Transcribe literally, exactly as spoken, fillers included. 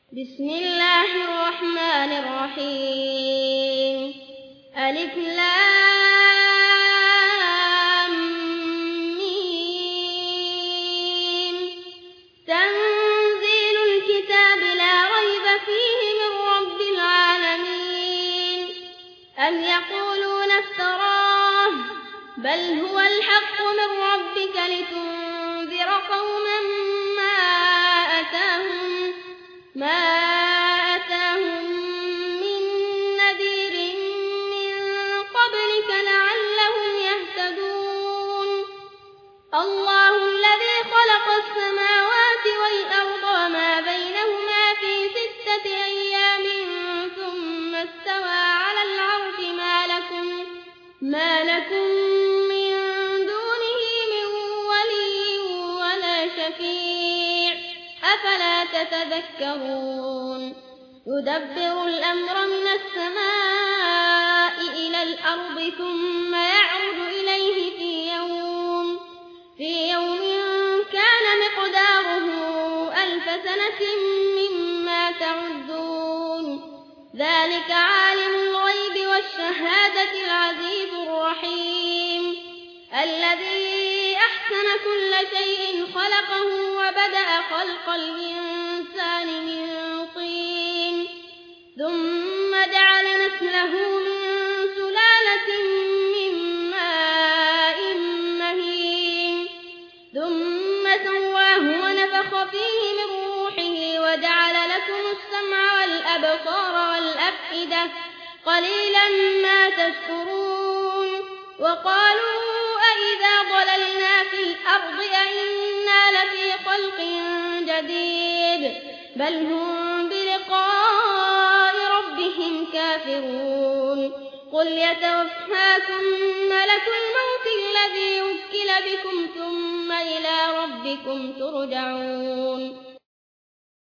بسم الله الرحمن الرحيم. ألف لام ميم. تنزيل الكتاب لا ريب فيه من رب العالمين. أم يقولون افتراه بل هو الحق من ربك لتنذر قوما ما أتاهم ما أتاهم من نذير من قبلك لعلهم يهتدون. الله الذي خلق السماوات والأرض وما بينهما في ستة أيام ثم استوى على العرش ما لكم ما لكم من دونه من ولي ولا شفيع أفلا تتذكرون. يدبر الأمر من السماء إلى الأرض ثم يعرج إليه في يوم في يوم كان مقداره ألف سنة مما تعدون. ذلك عالم الغيب والشهادة العزيز الرحيم الذي أحسن كل شيء خلقه وبدأ خلق الإنسان من طين ثم جعل نسله من سلالة من ماء مهين ثم سواه ونفخ فيه من روحه وجعل لكم السمع والأبصار والأفئدة قليلا ما تشكرون. وقالوا أئذا ضللنا في الأرض أئنا لفي خلق جديد بل هم بلقاء ربهم كافرون. قل يتوفاكم ملك الموت الذي وكل بكم ثم إلى ربكم ترجعون.